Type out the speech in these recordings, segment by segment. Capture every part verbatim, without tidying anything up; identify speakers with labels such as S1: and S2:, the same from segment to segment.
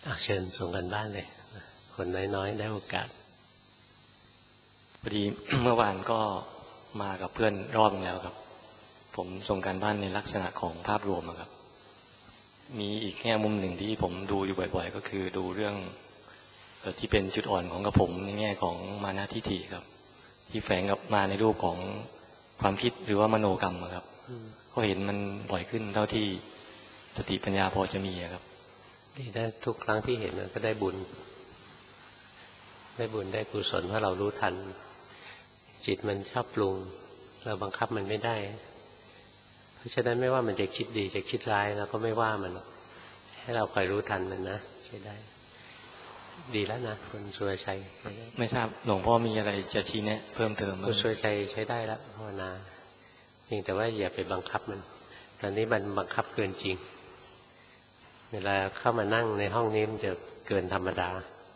S1: เชิญส่งกันบ้านเลยคนน้อยๆได้โอกาส
S2: พอดี เมื่อวานก็มากับเพื่อนรอบนึงแล้วครับผมส่งการบ้านในลักษณะของภาพรวมครับมีอีกแง่มุมหนึ่งที่ผมดูอยู่บ่อยๆก็คือดูเรื่องที่เป็นจุดอ่อนของกระผมในแง่ของมานะทิฏฐิครับที่แฝงกับมาในรูปของความคิดหรือว่ามโนกรรมครับก็เห็นมันบ่อยขึ้นเท่าที่สติปัญญาพอจะมีครับ
S1: ดีได้ทุกครั้งที่เห็นก็ได้บุญได้บุญได้กุศลเพราะเรารู้ทันจิตมันชอบปรุงเราบังคับมันไม่ได้เพราะฉะนั้นไม่ว่ามันจะคิดดีจะคิดร้ายเราก็ไม่ว่ามันให้เราคอยรู้ทันมันนะใช้ได้ดีแล้วนะคุณสุรชัย
S2: ไม่ทราบหลวงพ่อมีอะไรจะชี้แนะเพิ่มเติม
S1: คุณสุรชัยใช้ได้แล้วภาวนาเพียงแต่ว่าอย่าไปบังคับมันตอนนี้มันบังคับเกินจริงเวลาเข้ามานั่งในห้องนี้มันจะเกินธรรมดา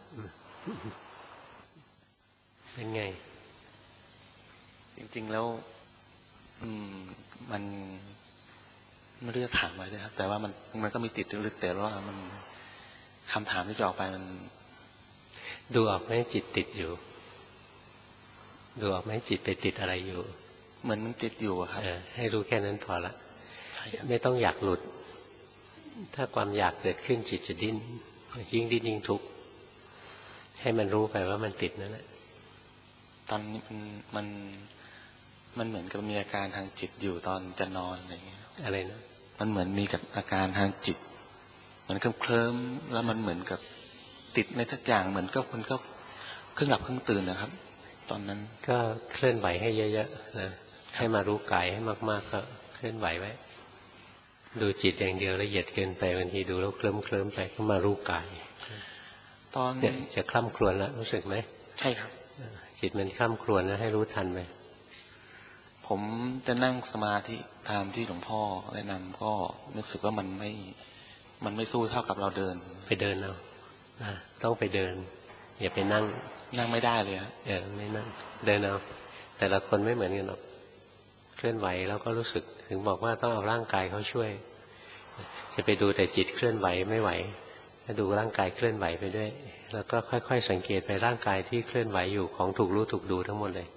S1: เป็นไง
S3: จริงๆแล้วอืมมันไม่รู้จะถามอะไรเลยครับแต่ว่ามันมันก็มีติดลึกแต่ว่ามันคำถามที่จะออกไปมัน
S1: ดูออกไหมจิตติดอยู่ดูออกไหมจิตไปติดอะไรอยู่
S3: เหมือนมันติดอยู่ครับ
S1: ให้รู้แค่นั้นพอละไม่ต้องอยากหลุดถ้าความอยากเกิดขึ้นจิตจะดิ้นยิ่งดิ้นยิ่งทุกข์ให้มันรู้ไปว่ามันติดนั่นแหละ
S3: ตอนนี้มันมันมันเหมือนกับมีอาการทางจิตอยู่ตอนจะนอนอะไรอย่างเงี้ย
S1: อะไรนะ
S3: มันเหมือนมีกับอาการทางจิตเหมือนเคลิ้มๆแล้วมันเหมือนกับติดในทุกอย่างเหมือนก็มันก็ครึ่งหลับครึ่งตื่นนะครับตอนนั้น
S1: ก็เคลื่อนไหวให้เยอะๆนะให้มารู้กายให้มากๆก็เคลื่อนไหวไว้ดูจิตอย่างเดียวละเอียดเกินไปบางทีดูแล้วเคลิ้มเคลิ้มไปก็มารู้กาย
S3: ตอน
S1: เนี่ยจะคล่ำครวญแล้วรู้สึกไหม
S3: ใช่ครับ
S1: จิตมันคล่ำครวญนะให้รู้ทันไป
S3: ผมจะนั่งสมาธิตามที่หลวงพ่อแนะนำก็รู้สึกว่ามันไม่มันไม่สู้เท่ากับเราเดิน
S1: ไปเดินเอาต้องไปเดินอย่าไปนั่ง
S3: นั่งไม่ได้เลยครับ
S1: เออไม่นั่งเดินเอาแต่ละคนไม่เหมือนกันหรอกเคลื่อนไหวแล้วก็รู้สึกถึงบอกว่าต้องเอาร่างกายเขาช่วยจะไปดูแต่จิตเคลื่อนไหวไม่ไหวถ้าดูร่างกายเคลื่อนไหวไปด้วยแล้วก็ค่อยๆสังเกตไปร่างกายที่เคลื่อนไหวอยู่ของถูกรู้ถูกดูทั้งหมดเลย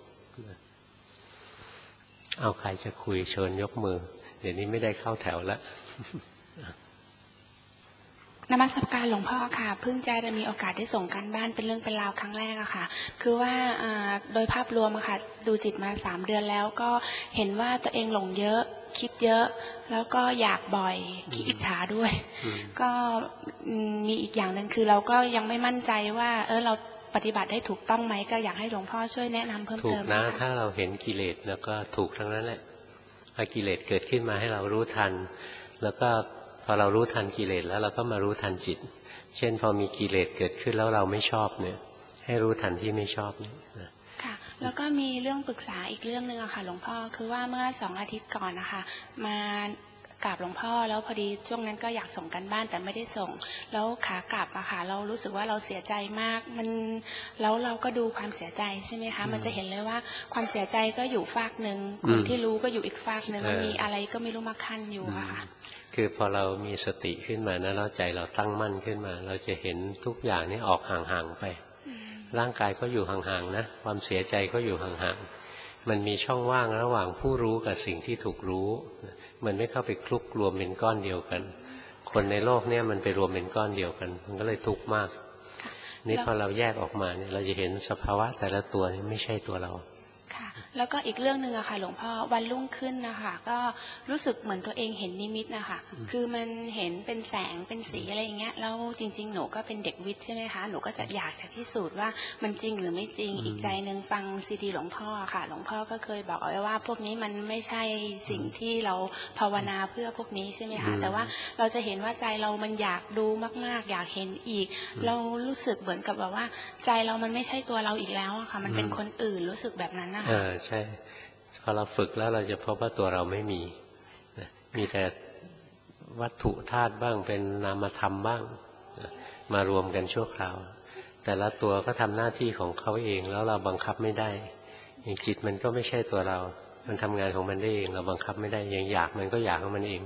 S1: เอาใครจะคุยเชิญยกมือเดี๋ยวนี้ไม่ได้เข้าแถวแล้ว
S4: นมัสการหลวงพ่อค่ะเพิ่งจะได้มีโอกาสได้ส่งการบ้านเป็นเรื่องเป็นราวครั้งแรกอะค่ะคือว่าโดยภาพรวมอะค่ะดูจิตมาสามเดือนแล้วก็เห็นว่าตัวเองหลงเยอะคิดเยอะแล้วก็อยากบ่อยขี้อิจฉาด้วยก็มีอีกอย่างหนึ่งคือเราก็ยังไม่มั่นใจว่าเออเราปฏิบัติได้ถูกต้องไหมก็อยากให้หลวงพ่อช่วยแนะนำเพิ่มเติม
S1: ถูกนะถ้าเราเห็นกิเลสแล้วก็ถูกทั้งนั้นแหละพอกิเลสเกิดขึ้นมาให้เรารู้ทันแล้วก็พอเรารู้ทันกิเลสแล้วเราก็มารู้ทันจิตเช่นพอมีกิเลสเกิดขึ้นแล้วเราไม่ชอบเนี่ยให้รู้ทันที่ไม่ชอบเนี่ย
S4: ค่ะแล้วก็มีเรื่องปรึกษาอีกเรื่องนึงอะค่ะหลวงพ่อคือว่าเมื่อสองอาทิตย์ก่อนนะคะมากราบหลวงพ่อแล้วพอดีช่วงนั้นก็อยากส่งกันบ้านแต่ไม่ได้ส่งแล้วขากลับอะค่ะเรารู้สึกว่าเราเสียใจมากมันแล้วเราก็ดูความเสียใจใช่ไหมคะมันจะเห็นเลยว่าความเสียใจก็อยู่ฝากหนึ่งคนที่รู้ก็อยู่อีกฝากหนึ่งมันมีอะไรก็ไม่รู้มาคั่นอยู่อะค่ะ
S1: คือพอเรามีสติขึ้นมานะแล้วใจเราตั้งมั่นขึ้นมาเราจะเห็นทุกอย่างนี่ออกห่างๆไปร่างกายก็อยู่ห่างๆนะความเสียใจก็อยู่ห่างๆมันมีช่องว่างระหว่างผู้รู้กับสิ่งที่ถูกรู้มันไม่เข้าไปคลุกรวมเป็นก้อนเดียวกันคนในโลกเนี่ยมันไปรวมเป็นก้อนเดียวกันมันก็เลยทุกข์มากนี่พอเราแยกออกมาเนี่ยเราจะเห็นสภาวะแต่ละตัวนี่ไม่ใช่ตัวเรา
S4: ค่ะแล้วก็อีกเรื่องหนึ่งอะค่ะหลวงพ่อวันรุ่งขึ้นนะคะก็รู้สึกเหมือนตัวเองเห็นนิมิตนะคะคือมันเห็นเป็นแสงเป็นสีอะไรอย่างเงี้ยแล้วจริงๆหนูก็เป็นเด็กวิทย์ใช่ไหมคะหนูก็จะอยากจะพิสูจน์ว่ามันจริงหรือไม่จริงอีกใจหนึ่งฟังซีดีหลวงพ่อค่ะหลวงพ่อก็เคยบอกเอาไว้ว่าพวกนี้มันไม่ใช่สิ่งที่เราภาวนาเพื่อพวกนี้ใช่ไหมคะแต่ว่าเราจะเห็นว่าใจเรามันอยากดูมากๆอยากเห็นอีกเรารู้สึกเหมือนกับแบบว่าใจเรามันไม่ใช่ตัวเราอีกแล้วอะค่ะมันเป็นคนอื่นรู้สึกแบบนั้น
S1: เออใช่พอเราฝึกแล้วเราจะพบว่าตัวเราไม่มีมีแต่วัตถุธาตุบ้างเป็นนามธรรมบ้างมารวมกันชั่วคราวแต่ละตัวก็ทำหน้าที่ของเขาเองแล้วเราบังคับไม่ได้อย่างจิตมันก็ไม่ใช่ตัวเรามันทำงานของมันได้เองเราบังคับไม่ได้อย่างอยากมันก็อยากของมันเอง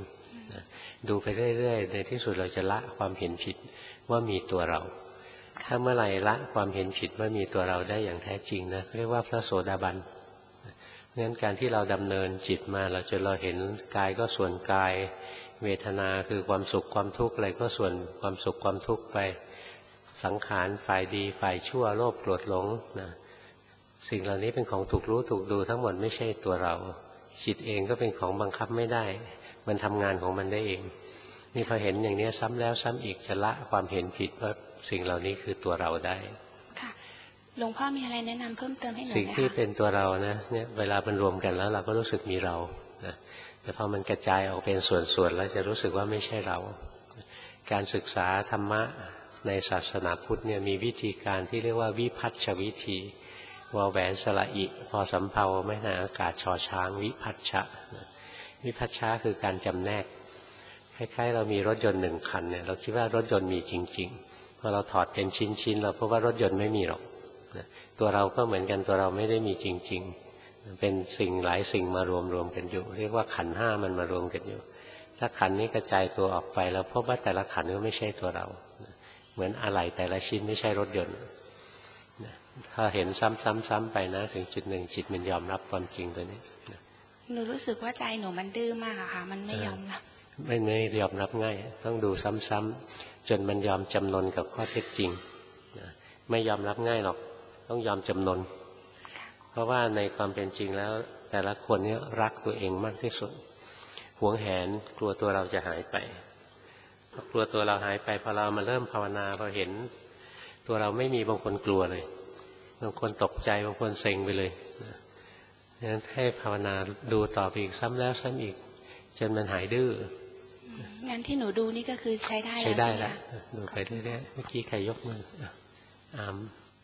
S1: ดูไปเรื่อยๆในที่สุดเราจะละความเห็นผิดว่ามีตัวเราถ้าเมื่อไหร่ละความเห็นผิดว่ามีตัวเราได้อย่างแท้จริงนะเรียกว่าพระโสดาบันงั้นการที่เราดำเนินจิตมาเราจะเราเห็นกายก็ส่วนกายเวทนาคือความสุขความทุกข์อะไรก็ส่วนความสุขความทุกข์ไปสังขารฝ่ายดีฝ่ายชั่วโลภโกรธหลงนะสิ่งเหล่านี้เป็นของถูกรู้ถูกดูทั้งหมดไม่ใช่ตัวเราจิตเองก็เป็นของบังคับไม่ได้มันทำงานของมันได้เองนี่พอเห็นอย่างนี้ซ้ำแล้วซ้ำอีกจะละความเห็นผิดว่าสิ่งเหล่านี้คือตัวเราได้
S4: ค่ะหลวงพ่อมีอะไรแนะนำเพิ่มเติมให้หนูไหมคะ
S1: สิ่งที่เป็นตัวเรานะเนี่ยเวลามันรวมกันแล้วเราก็รู้สึกมีเรานะแต่พอมันกระจายออกเป็นส่วนๆแล้วจะรู้สึกว่าไม่ใช่เราการศึกษาธรรมะในศาสนาพุทธเนี่ยมีวิธีการที่เรียกว่าวิพัชชวิธีวอแหวนสระอิพอสำเภาไม่นาอากาศชอช้างวิพัชชะวิพัชชะคือการจำแนกคล้ายๆเรามีรถยนต์หนึ่งคันเนี่ยเราคิดว่ารถยนต์มีจริงๆพอเราถอดเป็นชิ้นๆเราพบว่ารถยนต์ไม่มีหรอกตัวเราก็เหมือนกันตัวเราไม่ได้มีจริงๆเป็นสิ่งหลายสิ่งมารวมๆกันอยู่เรียกว่าขันธ์ห้ามันมารวมกันอยู่ถ้าขันธ์นี้กระจายตัวออกไปแล้วพบว่าแต่ละขันธ์ก็ไม่ใช่ตัวเราเหมือนอะไหล่แต่ละชิ้นไม่ใช่รถยนต์ถ้าเห็นซ้ำๆๆไปนะถึงจุดหนึ่งจิตมันยอมรับความจริงตัวนี้
S4: หนูรู้สึกว่าใจหนูมันดื้อมากอะค่ะมันไม่ยอมรับ
S1: ไม่ไม่ยอมรับง่ายต้องดูซ้ำๆจนมันยอมจำนนกับข้อเท็จจริงไม่ยอมรับง่ายหรอกต้องยอมจำนนเพราะว่าในความเป็นจริงแล้วแต่ละคนนี้รักตัวเองมากที่สุดหวงแหนกลัวตัวเราจะหายไปพอกลัวตัวเราหายไปพอเรามาเริ่มภาวนาพอเห็นตัวเราไม่มีบางคนกลัวเลยบางคนตกใจบางคนเซ็งไปเลยงั้นให้ภาวนาดูต่อไปอีกซ้ำแล้วซ้ำอีกจนมันหายดื้อ
S4: งั้นที่หนูดูนี่ก็คือใช้ได้แล้ว
S1: ใช้ได้แล้วดูไปเรื่อยๆเมื่อกี้ใครยกมืออาม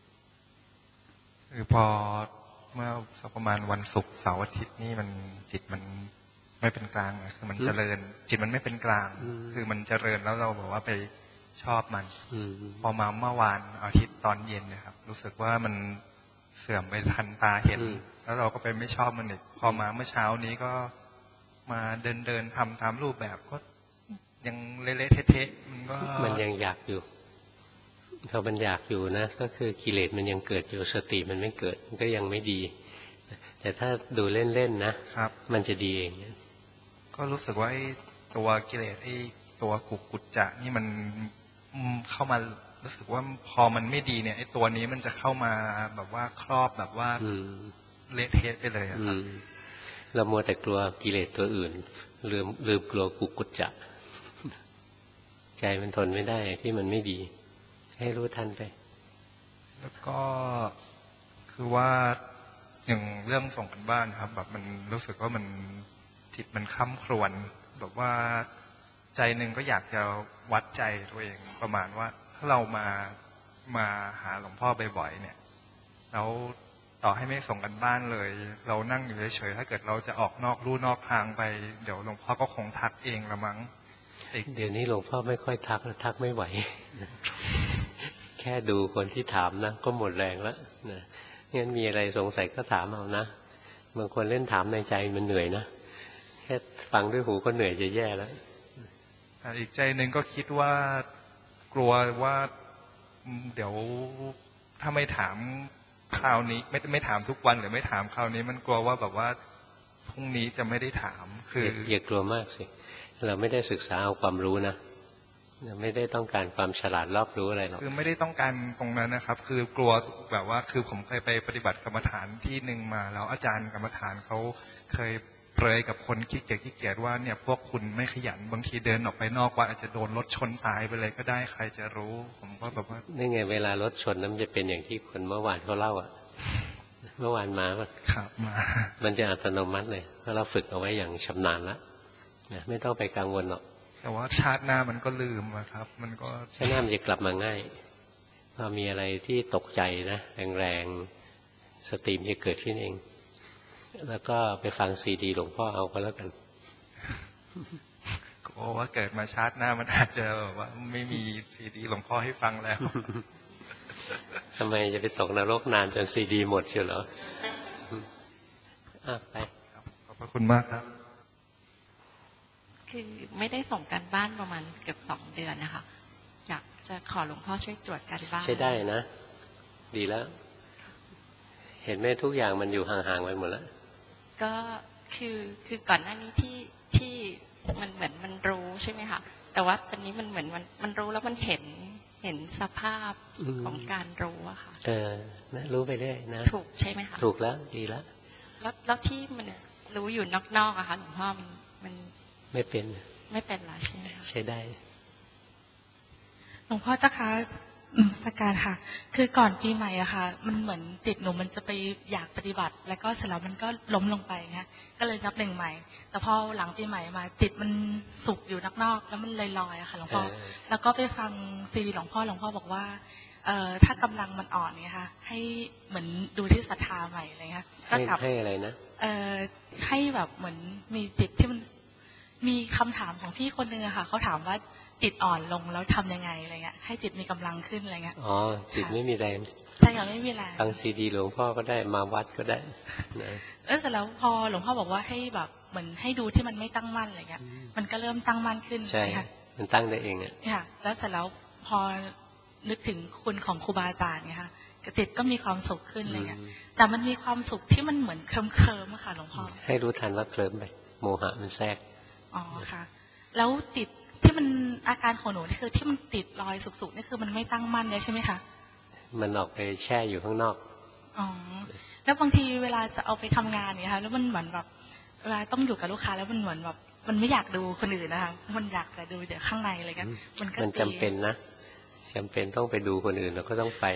S5: คือพอเมื่อสักประมาณวันศุกร์เสาร์อาทิตย์นี่มันจิตมันไม่เป็นกลางคือมันเจริญจิตมันไม่เป็นกลางคือมันเจริญแล้วเราบอกว่าไปชอบมันพอมาเมื่อวานอาทิตย์ตอนเย็นนะครับรู้สึกว่ามันเสื่อมไปทันตาเห็นแล้วเราก็ไปไม่ชอบมันอีกพอมาเมื่อเช้านี้ก็มาเดินเดินทำตามรูปแบบก็ยังเละๆเทะๆมันก็
S1: มันยังอยากอยู่พอมันอยากอยู่นะก็คือกิเลสมันยังเกิดอยู่สติมันไม่เกิดมันก็ยังไม่ดีแต่ถ้าดูเล่นๆนะครับมันจะดีเอง
S5: ก็รู้สึกว่าไอ้ตัวกิเลสไอ้ตัวกุกกุจจะนี่มันเข้ามารู้สึกว่าพอมันไม่ดีเนี่ยไอ้ตัวนี้มันจะเข้ามาแบบว่าครอบแบบว่าเละเทะไปเลยครับ
S1: เรามัวแต่กลัวกิเลสตัวอื่นลืมลืมกลัวกุกกุจจะใจมันทนไม่ได้ที่มันไม่ดีให้รู้ทันไป
S5: แล้วก็คือว่าอย่างเรื่องส่งกันบ้านครับแบบมันรู้สึกว่ามันจิตมันคร่ำครวญแบบว่าใจหนึ่งก็อยากจะวัดใจตัวเองประมาณว่าถ้าเรามามาหาหลวงพ่อบ่อยๆเนี่ยแล้วต่อให้ไม่ส่งกันบ้านเลยเรานั่งอยู่เฉยๆถ้าเกิดเราจะออกนอกลู่นอกทางไปเดี๋ยวหลวงพ่อก็คงทักเองละมั้ง
S1: เดี๋ยวนี้หลวงพ่อไม่ค่อยทักทักไม่ไหว แค่ดูคนที่ถามนะก็หมดแรงแล้วนะงั้นมีอะไรสงสัยก็ถามเอานะบางคนเล่นถามในใจมันเหนื่อยนะแค่ฟังด้วยหูก็เหนื่อยจะแย่แล้ว
S5: อีกใจหนึ่งก็คิดว่ากลัวว่าเดี๋ยวถ้าไม่ถามคราวนี้ไม่ไม่ถามทุกวันหรือไม่ถามคราวนี้มันกลัวว่าแบบว่าพรุ่งนี้จะไม่ได้ถามคือ
S1: อย่ากลัวมากสิเราไม่ได้ศึกษาเอาความรู้นะไม่ได้ต้องการความฉลาดรอบรู้อะไรหรอก
S5: คือไม่ได้ต้องการตรงนั้นนะครับคือกลัวแบบว่าคือผมเคยไปปฏิบัติกรรมฐานที่หนึ่งมาแล้วอาจารย์กรรมฐานเขาเคยเปรยกับคนขี้เกียจขี้เกียจว่าเนี่ยพวกคุณไม่ขยันบางทีเดินออกไปนอกวัดอาจจะโดนรถชนตายไปเลยก็ได้ใครจะรู้ผมก็แบบว่า
S1: นี่ไงเวลารถชนนั้นจะเป็นอย่างที่คนเมื่อวานเขาเล่าอ่ะเมื่อวานมาว่า
S5: ครับมา
S1: มันจะอัตโนมัติเลยเพราะเราฝึกเอาไว้อย่างชำนาญแล้วนะไม่ต้องไปกังวลหรอก
S5: แต่ว่าชาติหน้ามันก็ลืมครับมันก็
S1: ชาติหน้ามันจะกลับมาง่ายพอมีอะไรที่ตกใจนะแรงๆสติมจะเกิดขึ้นเองแล้วก็ไปฟังซีดีหลวงพ่อเอาก็แล้วกัน
S5: ก็ว่าเกิดมาชาติหน้ามันอาจจะแบบว่าไม่มีซีดีหลวงพ่อให้ฟังแล้ว
S1: ทำไมจะไปตกนรกนานจนซีดีหมดเชียวเหรออ่ะไป
S5: ขอบพระคุณมากครับ
S6: คือไม่ได้ส่งการบ้านประมาณเกือบสองเดือนนะคะอยากจะขอหลวงพ่อช่วยตรวจการบ้าน
S1: ใช่ได้นะ ดีแล้ว เห็นไหมทุกอย่างมันอยู่ห่างๆไปหมดแล้ว
S6: ก็คือคือก่อนหน้านี้ที่ที่มันเหมือนมันรู้ใช่ไหมคะแต่ว่าตอนนี้มันเหมือนมันมันรู้แล้วมันเห็นเห็นสภาพของการรู้อะค่ะ
S1: เออนะรู้ไปเรื่อยนะ
S6: ถูกใช่ไหมคะ
S1: ถูกแล้วดีแล้ว
S6: แล้วแล้วที่มันรู้อยู่นอกๆอะค่ะหลวงพ่อมันมัน
S1: ไม่เป็น
S6: ไม่เป็นละใช่ไหมคะ
S1: ใช้ได้
S7: หลวงพ่อเจ้าคะสักการค่ะคือก่อนปีใหม่อะค่ะมันเหมือนจิตหนูมันจะไปอยากปฏิบัติแล้วก็เสร็จแล้วมันก็ล้มลงไปนะก็เลยนับหนึ่งใหม่แต่พอหลังปีใหม่มาจิตมันสุกอยู่นอกๆแล้วมันลอยๆอะค่ะหลวงพ่อแล้วก็ไปฟังซีดีหลวงพ่อหลวงพ่อบอกว่าเอ่อถ้ากำลังมันอ่อนเนี่ยค่ะให้เหมือนดูที่ศรัทธาใหม่อะไรเงี้ยก็กลับ
S1: ให้อะไรนะ
S7: เอ่อให้แบบเหมือนมีจิตที่มันมีคำถามของพี่คนนึงอะค่ะเขาถามว่าจิตอ่อนลงแล้วทำยังไงอะไรเงี้ยให้จิตมีกำลังขึ้นอะไรเงี้ย
S1: อ๋อจิตไม่มีแรง
S7: ใช่ค่ะไม่มีแรง
S1: ฟังซีดีหลวงพ่อก็ได้มาวัดก็ได้นะ
S7: เออเสร็จแล้วพอหลวงพ่อบอกว่าให้แบบเหมือนให้ดูที่มันไม่ตั้งมั่นอะไรเงี้ยมันก็เริ่มตั้งมั่นขึ้น
S1: ใช่ค่ะมันตั้งได้เองอ่ะ
S7: ค่ะแล้วเสร็จแล้วพอนึกถึงคุณของครูบาอาจารย์เนี่ยค่ะจิตก็มีความสุขขึ้นอะไรเงี้ยแต่มันมีความสุขที่มันเหมือนเคลิ้มเคลิ้มอะค่ะหลวงพ่อ
S1: ให้รู้ทันว่าเคลิ้มไปโมหะมันแทรก
S7: อ๋อค่ะแล้วจิตที่มันอาการของหนูนี่คือที่มันติดลอยสุกๆนี่คือมันไม่ตั้งมั่นเนี่ยใช่ไหมคะ
S1: มันออกไปแช่อยู่ข้างนอก
S7: อ๋อแล้วบางทีเวลาจะเอาไปทำงานเนี่ยค่ะแล้วมันเหมือนแบบเวลาต้องอยู่กับลูกค้าแล้วมันเหมือนแบบมันไม่อยากดูคนอื่นนะคะมันอยากแต่ดูแต่ข้างในอะไรกันมันก็
S1: มันจำเป็นนะจำเป็นต้องไปดูคนอื่นเราก็ต้องไป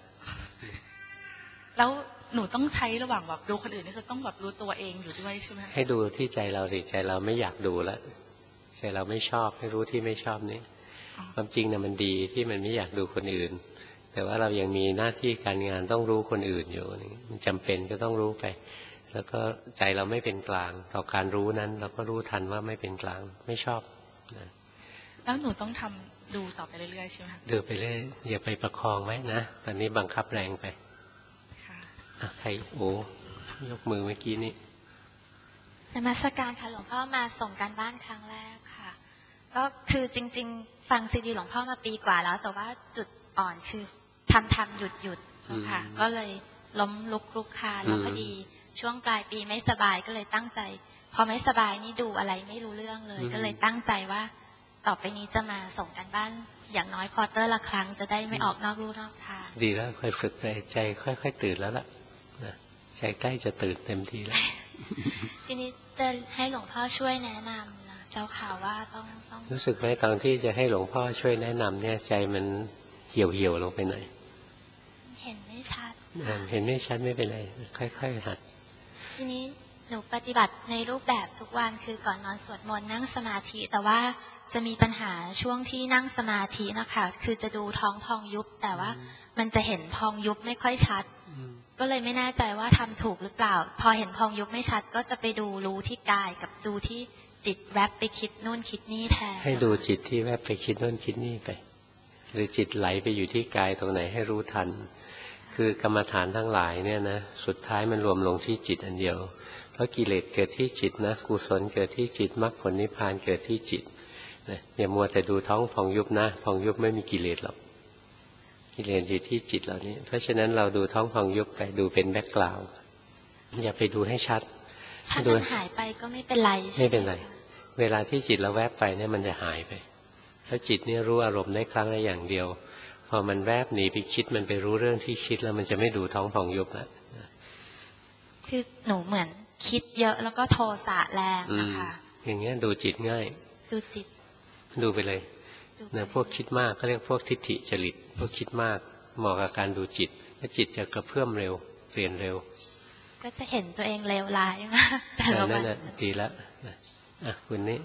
S7: แล้วหนูต้องใช้ระหว่างแบบดูคนอื่นนี่คือต้องแบบรู้ตัวเองอยู่ด้วยใช่ไหม
S1: ให้ดูที่ใจเราดิใจเราไม่อยากดูแล้วใจเราไม่ชอบให้รู้ที่ไม่ชอบนี้ความจริงเนี่ยมันดีที่มันไม่อยากดูคนอื่นแต่ว่าเรายังมีหน้าที่การงานต้องรู้คนอื่นอยู่มันจำเป็นก็ต้องรู้ไปแล้วก็ใจเราไม่เป็นกลางต่อการรู้นั้นเราก็รู้ทันว่าไม่เป็นกลางไม่ชอบนะ
S7: แล้วหนูต้องทำดูต่อไปเรื่อยๆใช่ไหมคะ
S1: ดูไปเรื่อยอย่าไปประคองไว้นะตอนนี้บังคับแรงไปค่ะใครโอ้ยกมือเมื่อกี้นี้
S8: นมัสการค่ะหลวงพ่อมาส่งการบ้านครั้งแรกค่ะก็คือจริงๆฟังซีดีหลวงพ่อมาปีกว่าแล้วแต่ว่าจุดอ่อนคือทำทำหยุดหยุดค่ะก็เลยล้มลุกลุกคานแล้วพอดีช่วงปลายปีไม่สบายก็เลยตั้งใจพอไม่สบายนี่ดูอะไรไม่รู้เรื่องเลยก็เลยตั้งใจว่าต่อไปนี้จะมาส่งการบ้านอย่างน้อยควอเตอร์ละครั้งจะได้ไม่ออกนอกลู่นอกทาง
S1: ดีแล้วค่อยฝึกไปใจค่อยๆตื่นแล้วล่ะใจใกล้จะตื่นเต็มทีแล้ว
S8: ทีนี้จะให้หลวงพ่อช่วยแนะนำนะเจ้าข่าวว่าต้องต้อง
S1: รู้สึกไหมตอนที่จะให้หลวงพ่อช่วยแนะนำเนี่ยใจมันเหี่ยวเหี่ยวลงไปหน่อย
S8: เห็นไม่ชัด
S1: เห็นไม่ชัดไม่เป็นไรค่อยๆหัด
S8: ทีนี้หนูปฏิบัติในรูปแบบทุกวันคือก่อนนอนสวดมนต์นั่งสมาธิแต่ว่าจะมีปัญหาช่วงที่นั่งสมาธินะคะคือจะดูท้องพองยุบแต่ว่ามันจะเห็นพองยุบไม่ค่อยชัดก็เลยไม่แน่ใจว่าทำถูกหรือเปล่าพอเห็นพองยุบไม่ชัดก็จะไปดูรู้ที่กายกับดูที่จิตแวบไปคิดนู่นคิดนี่แทน
S1: ให้ดูจิตที่แวบไปคิดนู่นคิดนี่ไปหรือจิตไหลไปอยู่ที่กายตรงไหนให้รู้ทันคือกรรมฐานทั้งหลายเนี่ยนะสุดท้ายมันรวมลงที่จิตอันเดียวเพราะกิเลสเกิดที่จิตนะกุศลเกิดที่จิตมรรคผลนิพพานเกิดที่จิตนะอย่ามัวแต่ดูท้องพองยุบนะพองยุบไม่มีกิเลสหรอกกิเลสอยู่ที่จิตเหล่านี้เพราะฉะนั้นเราดูท้องพองยุบไปดูเป็นแบ็คกราวด์อย่าไปดูให้ชัด
S8: ถ้ามันหายไปก็ไม่เป็นไร
S1: ไม่เป็นไรเวลาที่จิตเราแวบไปเนี่ยมันจะหายไปถ้าจิตเนี่ยรู้อารมณ์ได้ครั้งละอย่างเดียวพอมันแวบหนีไปคิดมันไปรู้เรื่องที่คิดแล้วมันจะไม่ดูท้องพองยุบแล้ว
S8: คือหนูเหมือนคิดเยอะแล้วก็โทสะแรงนะคะ
S1: อย่างเงี้ยดูจิตง่าย
S8: ดูจิต
S1: ดูไปเลยนะพวกคิดมากเขาเรียกพวกทิฏฐิจริตพวกคิดมากเหมาะกับการดูจิตเพราะจิตจะกระเพื่อมเร็วเปลี่ยนเร็ว
S8: ก็จะเห็นตัวเองเลวร้ายมากแต่ละวัน
S1: นั่นแหละดีแล้วอ่ะคุณนี่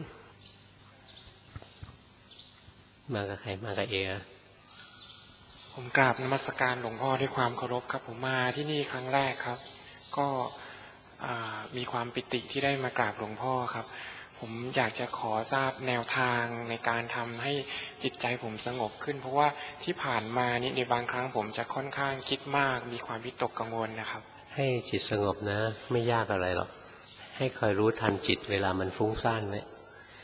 S1: มากับใครมากับเอ
S9: ผมกราบนมัสการหลวงพ่อด้วยความเคารพครับผมมาที่นี่ครั้งแรกครับก็มีความปิติที่ได้มากราบหลวงพ่อครับผมอยากจะขอทราบแนวทางในการทำให้จิตใจผมสงบขึ้นเพราะว่าที่ผ่านมานี่ในบางครั้งผมจะค่อนข้างคิดมากมีความวิตกกังวลนะครับ
S1: ให้จิตสงบนะไม่ยากอะไรหรอกให้คอยรู้ทันจิตเวลามันฟุ้งซ่านไว้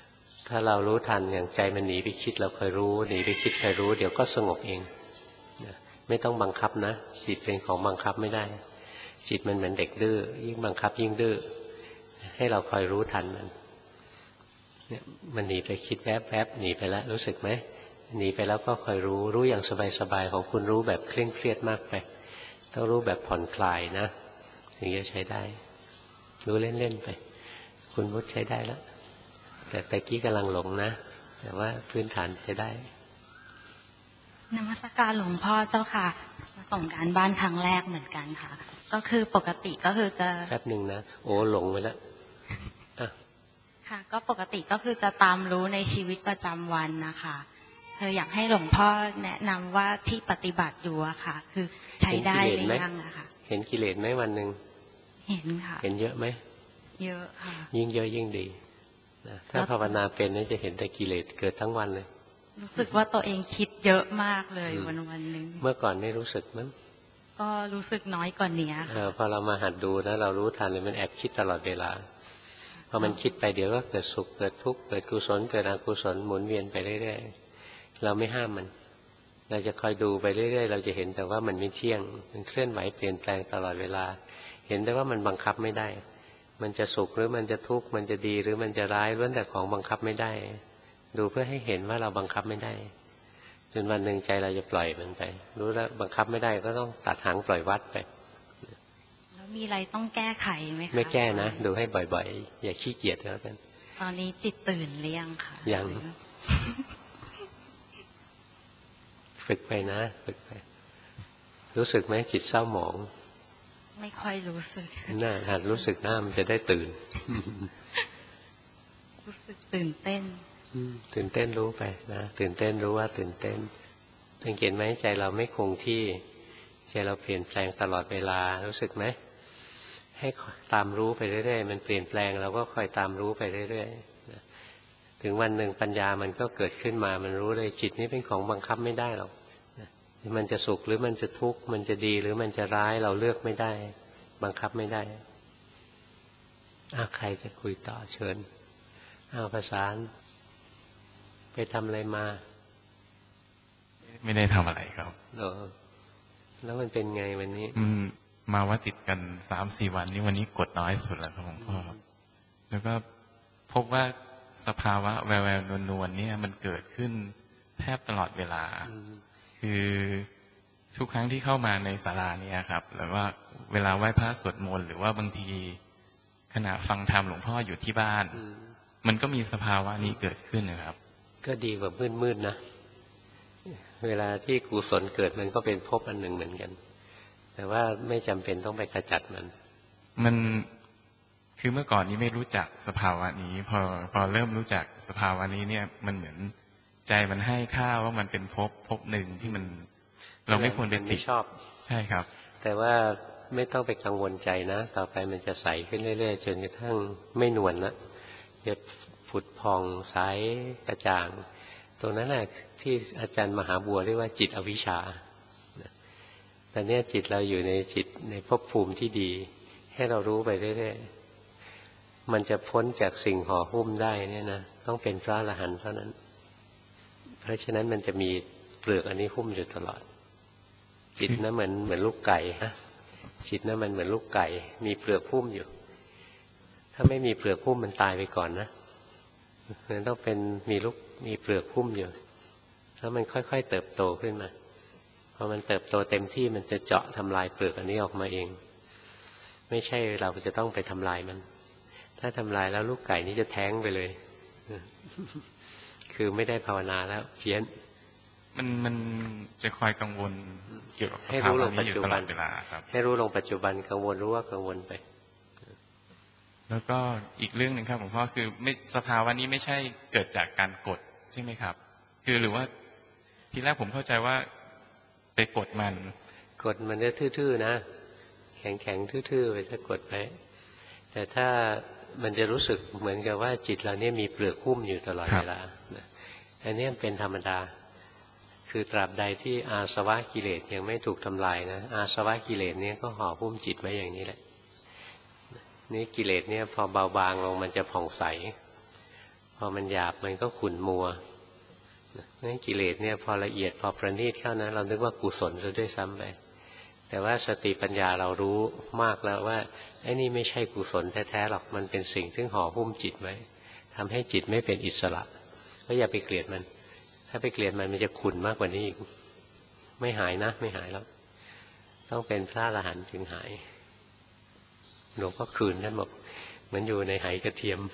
S1: ถ้าเรารู้ทันอย่างใจมันหนีไปคิดเราคอยรู้หนีไปคิดคอยรู้เดี๋ยวก็สงบเองไม่ต้องบังคับนะจิตเป็นของบังคับไม่ได้จิตมันเหมือนเด็กดื้อยิ่งบังคับยิ่งดื้อให้เราคอยรู้ทันมันเนี่ยมันหนีไปคิดแวบแวบหนีไปแล้วรู้สึกไหมหนีไปแล้วก็คอยรู้รู้อย่างสบายๆของคุณรู้แบบเคร่งเครียดมากไปต้องรู้แบบผ่อนคลายนะถึงจะใช้ได้รู้เล่นๆไปคุณวุฒิใช้ได้แล้วแต่ตะกี้กำลังหลงนะแต่ว่าพื้นฐานใช้ได้
S7: นมัสการหลวงพ่อเจ้าค่ะมาส่งการบ้านครั้งแรกเหมือนกันค่ะก็คือปกติก็คือจะ
S1: แป๊บหนึ่งนะโอ้หลงไปแล้ว
S7: ค่ะก็ปกติก็คือจะตามรู้ในชีวิตประจำวันนะคะเธออยากให้หลวงพ่อแนะนำว่าที่ปฏิบัติอยู่อะค่ะคือใช้ได้หรือยังอะค่ะ
S1: เห็นกิเลสไหมวันหนึ่ง
S7: เห็นค่ะ
S1: เห็นเยอะไหม
S7: เยอะค่ะ
S1: ยิ่งเยอะยิ่งดีนะถ้าภาวนาเป็นนี่จะเห็นแต่กิเลสเกิดทั้งวันเลย
S7: รู้สึกว่าตัวเองคิดเยอะมากเลยวันวันหนึ่ง
S1: เมื่อก่อนไม่รู้สึกมั้ง
S7: ก็รู้สึกน้อยกว่านี้
S1: ค่ะพอเรามาหัดดูนะเรารู้ทันเลยมันแอบคิดตลอดเวลาพอมันคิดไปเดี๋ยวก็เกิดสุขเกิดทุกข์เกิดกุศลเกิดอกุศลหมุนเวียนไปเรื่อยๆเราไม่ห้ามมันเราจะคอยดูไปเรื่อยๆเราจะเห็นแต่ว่ามันไม่เที่ยงมันเคลื่อนไหวเปลี่ยนแปลงตลอดเวลาเห็นได้ว่ามันบังคับไม่ได้มันจะสุขหรือมันจะทุกข์มันจะดีหรือมันจะร้ายล้วนแต่ของบังคับไม่ได้ดูเพื่อให้เห็นว่าเราบังคับไม่ได้จนวันหนึ่งใจเราจะปล่อยมันไปรู้แล้วบังคับไม่ได้ก็ต้องตัดหางปล่อยวัดไป
S7: แล้วมีอะไรต้องแก้ไขไหมคะ
S1: ไม่แก้นะดูให้บ่อยๆอย่าขี้เกียจแล้วกัน
S7: ตอนนี้จิตตื่นหรือยังคะ
S1: ยังฝึกไปนะฝึกไปรู้สึกไหมจิตเศร้าหมอง
S7: ไม่ค่อยรู้สึก
S1: น่าหัดรู้สึกหน้ามันจะได้ตื่น
S7: รู้สึกตื่นเต้น
S1: ตื่นเต้นรู้ไปนะตื่นเต้นรู้ว่าตื่นเต้นสังเกตไหมใจเราไม่คงที่ใจเราเปลี่ยนแปลงตลอดเวลารู้สึกไหมให้ตามรู้ไปเรื่อยๆมันเปลี่ยนแปลงเราก็คอยตามรู้ไปเรื่อยๆถึงวันหนึ่งปัญญามันก็เกิดขึ้นมามันรู้เลยจิตนี้เป็นของบังคับไม่ได้หรอกมันจะสุขหรือมันจะทุกข์มันจะดีหรือมันจะร้ายเราเลือกไม่ได้บังคับไม่ได้อ่ะใครจะคุยต่อเชิญอ้าวประสานไปทำอะไรมา
S10: ไม่ได้ทำอะไรครับ
S1: เออแล้วมันเป็นไงวันนี้
S10: อืมมาว่าติดกันสามสี่วันนี้วันนี้กดน้อยสุดแล้วครับหลวงพ่อแล้วก็พบว่าสภาวะแววแววนวลๆเนี่ยมันเกิดขึ้นแทบตลอดเวลาคือทุกครั้งที่เข้ามาในศาลาเนี่ยครับหรือว่าเวลาไหว้พระสวดมนต์หรือว่าบางทีขณะฟังธรรมหลวงพ่ออยู่ที่บ้านมันก็มีสภาวะนี้เกิดขึ้นนะครับ
S1: ก็ดีกว่ามืดๆนะเวลาที่กุศลเกิดมันก็เป็นภพอันหนึ่งเหมือนกันแต่ว่าไม่จำเป็นต้องไปขจัดมัน
S10: มันคือเมื่อก่อนนี้ไม่รู้จักสภาวะนี้พอพอเริ่มรู้จักสภาวะนี้เนี่ยมันเหมือนใจมันให้ค่าว่ามันเป็นภพภพหนึ่งที่มันเราไม่ควรเป็น
S1: ไม่ชอบ
S10: ใช่ครับ
S1: แต่ว่าไม่ต้องไปกังวลใจนะต่อไปมันจะใสขึ้นเรื่อยๆจนกระทั่งไม่นวลนะจะผุดพองใสกระจ่างตรงนั้นแหละที่อาจารย์มหาบัวเรียกว่าจิตอวิชชาตอนนี้จิตเราอยู่ในจิตในภพภูมิที่ดีให้เรารู้ไปเรื่อยๆมันจะพ้นจากสิ่งห่อหุ้มได้เนี่ยนะต้องเป็นพระอรหันต์เท่านั้นเพราะฉะนั้นมันจะมีเปลือกอันนี้หุ้มอยู่ตลอดจิตนะเหมือนเหมือนลูกไก่นะจิตนะมันเหมือนลูกไก่มีเปลือกหุ้มอยู่ถ้าไม่มีเปลือกหุ้มมันตายไปก่อนนะมันต้องเป็นมีลูกมีเปลือกหุ้มอยู่แล้วมันค่อยๆเติบโตขึ้นมาพอมันเติบโตเต็มที่มันจะเจาะทำลายเปลือกอันนี้ออกมาเองไม่ใช่เราจะต้องไปทำลายมันถ้าทำลายแล้วลูกไก่นี้จะแท้งไปเลยคือไม่ได้ภาวนาแล้วเพี้ยน
S10: มันมันจะคอยกังวลเกี่ยวกับสภาวะนี้อยู่ตลอดเวลาครับ
S1: ให้รู้ลงปัจจุบันกังวลรู้ว่ากังวลไป
S10: แล้วก็อีกเรื่องหนึ่งครับหลวงพ่อคือไม่สภาวะนี้ไม่ใช่เกิดจากการกดใช่ไหมครับคือหรือว่าทีแรกผมเข้าใจว่าไปกดมัน
S1: กดมันจะทื่อๆนะแข็งๆทื่อๆไปถ้ากดไปแต่ถ้ามันจะรู้สึกเหมือนกับว่าจิตเราเนี่ยมีเปลือกหุ้มอยู่ตลอดเวลาอันนี้เป็นธรรมดาคือตราบใดที่อาสวะกิเลสยังไม่ถูกทำลายนะอาสวะกิเลสเนี่ยก็ห่อหุ้มจิตไว้อย่างนี้แหละนี่กิเลสเนี่ยพอเบาบางลงมันจะผ่องใสพพอมันหยาบมันก็ขุ่นมัวงั้นกิเลสเนี่ยพอละเอียดพอประณีตเข้านะเรานึกว่ากุศลซะด้วยซ้ำไปแต่ว่าสติปัญญาเรารู้มากแล้วว่าไอ้นี่ไม่ใช่กุศลแท้ๆหรอกมันเป็นสิ่งที่ห่อหุ้มจิตไว้ทำให้จิตไม่เป็นอิสระก็อย่าไปเกลียดมันถ้าไปเกลียดมันมันจะขุ่นมากกว่านี้อีกไม่หายนะไม่หายแล้วต้องเป็นพระอรหันต์ถึงหายหลวงพ่อคืนท่านบอกเหมือนอยู่ในไหกระเทียม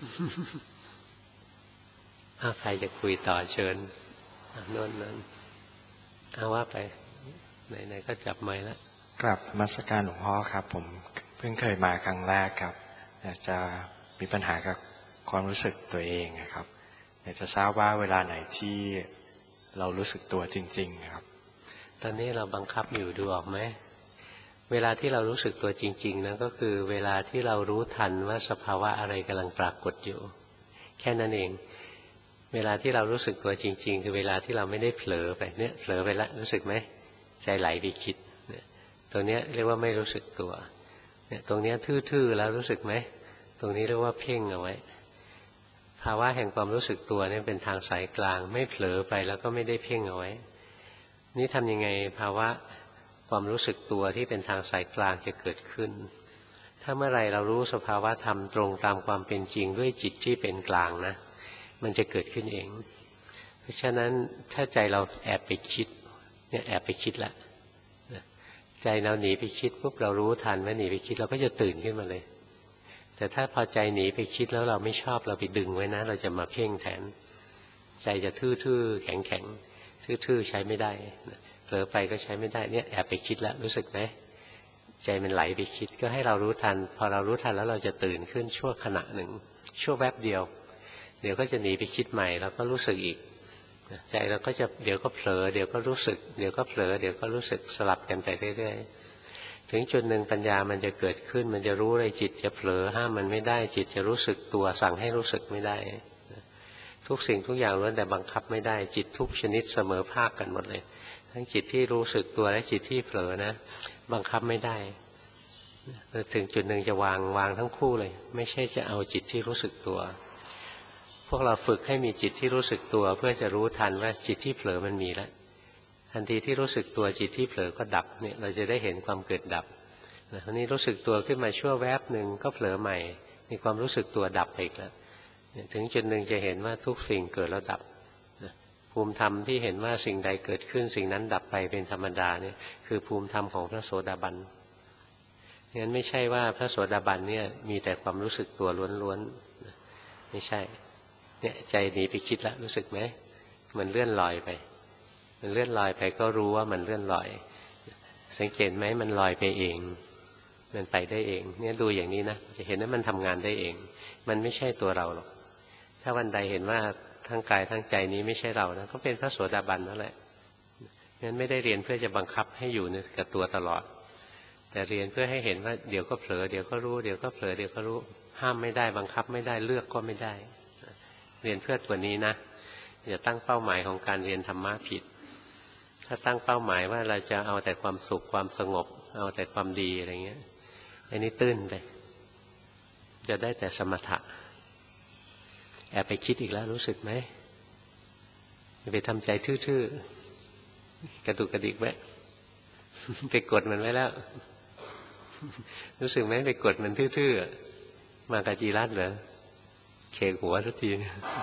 S1: ถ้าใครจะคุยต่อเชิญโน่นนั่นเอาว่าไปไหนๆก็จับไม้แล้ว
S11: กราบนมัสการหลวงพ่อครับผมเพิ่งเคยมาครั้งแรกครับอยากจะมีปัญหากับความรู้สึกตัวเองครับอยากจะทราบว่าเวลาไหนที่เรารู้สึกตัวจริงๆครับ
S1: ตอนนี้เราบังคับอยู่ดูออกไหมเวลาที่เรารู้สึกตัวจริงๆนะก็คือเวลาที่เรารู้ทันว่าสภาวะอะไรกำลังปรากฏอยู่แค่นั้นเองเวลาที่เรารู้สึกตัวจริงๆคือเวลาที่เราไม่ได้เผลอไปเนี่ยเผลอไปแล้วรู้สึกไหมใจไหลไปคิดเนี่ยตรงนี้เรียกว่าไม่รู้สึกตัวเนี่ยตรงนี้ทื่อๆแล้วรู้สึกไหมตรงนี้เรียกว่าเพ่งเอาไว้ภาวะแห่งความรู้สึกตัวเนี่ยเป็นทางสายกลางไม่เผลอไปแล้วก็ไม่ได้เพ่งเอาไว้นี่ทำยังไงภาวะความรู้สึกตัวที่เป็นทางสายกลางจะเกิดขึ้นถ้าเมื่อไรเรารู้สภาวะธรรมตรงตามความเป็นจริงด้วยจิตที่เป็นกลางนะมันจะเกิดขึ้นเองเพราะฉะนั้นถ้าใจเราแอบไปคิดเนี่ยแอบไปคิดละใจเราหนีไปคิดปุ๊บเรารู้ทันว่าหนีไปคิดเราก็จะตื่นขึ้นมาเลยแต่ถ้าพอใจหนีไปคิดแล้วเราไม่ชอบเราไปดึงไว้นะเราจะมาเพ่งแทนใจจะทื่อๆแข็งๆทื่อๆใช้ไม่ได้เผลอไปก็ใช้ไม่ได้เนี่ยแอบไปคิดแล้วรู้สึกไหมใจมันไหลไปคิดก็ให้เรารู้ทันพอเรารู้ทันแล้วเราจะตื่นขึ้นชั่วขณะหนึ่งชั่วแวบเดียวเดี๋ยวก็จะหนีไปคิดใหม่แล้วก็รู้สึกอีกใจเราก็จะเดี๋ยวก็เผลอเดี๋ยวก็รู้สึกเดี๋ยวก็เผลอเดี๋ยวก็รู้สึกสลับกันไปเรื่อยๆถึงจุดหนึ่งปัญญามันจะเกิดขึ้นมันจะรู้เลยจิตจะเผลอห้ามมันไม่ได้จิตจะรู้สึกตัวสั่งให้รู้สึกไม่ได้ทุกสิ่งทุกอย่างล้วนแต่บังคับไม่ได้จิตทุกชนิดเสมอภาคกันหมดเลยทั้งจิตที่รู้สึกตัวและจิตที่เผลอนะบังคับไม่ได้ถึงจุดหนึ่งจะวางวางทั้งคู่เลยไม่ใช่จะเอาจิตที่รู้สึกตัวพวกเราฝึกให้มีจิตที่รู้สึกตัวเพื่อจะรู้ทันว่าจิตที่เผลอมันมีแล้วทันทีที่รู้สึกตัวจิตที่เผลอก็ดับเนี่ยเราจะได้เห็นความเกิดดับทีนี้รู้สึกตัวขึ้นมาชั่วแวบหนึ่งก็เผลอใหม่มีความรู้สึกตัวดับไปอีกแล้วถึงจุดหนึ่งจะเห็นว่าทุกสิ่งเกิดแล้วดับภูมิธรรมที่เห็นว่าสิ่งใดเกิดขึ้นสิ่งนั้นดับไปเป็นธรรมดาเนี่ยคือภูมิธรรมของพระโสดาบันงั้นไม่ใช่ว่าพระโสดาบันเนี่ยมีแต่ความรู้สึกตัวล้วนๆไม่ใช่เนี่ยใจหนีไปคิดแล้วรู้สึกไหมมันเลื่อนลอยไปมันเลื่อนลอยไปก็รู้ว่ามันเลื่อนลอยสังเกตไหมมันลอยไปเองมันไปได้เองเนี่ยดูอย่างนี้นะจะเห็นว่ามันทำงานได้เองมันไม่ใช่ตัวเราหรอกถ้าวันใดเห็นว่าทั้งกายทั้งใจนี้ไม่ใช่เรานะก็เป็นพระโสดาบันนั่นแหละงั้นไม่ได้เรียนเพื่อจะบังคับให้อยู่กับตัวตลอดแต่เรียนเพื่อให้เห็นว่าเดี๋ยวก็เผลอเดี๋ยวก็รู้เดี๋ยวก็เผลอเดี๋ยวก็รู้ห้ามไม่ได้บังคับไม่ได้เลือกก็ไม่ได้เรียนเพื่อตัวนี้นะอย่าตั้งเป้าหมายของการเรียนธรรมะผิดถ้าตั้งเป้าหมายว่าเราจะเอาแต่ความสุขความสงบเอาแต่ความดีอะไรเงี้ยอันนี้ตื้นไปจะได้แต่สมถะแอบไปคิดอีกแล้วรู้สึกไหมไปทำใจทื่อๆกระดุกกระดิกไว้ไปกดมันไว้แล้วรู้สึกไหมไปกดมันทื่อๆมากาจีรัตเหรอเขกหัวสักที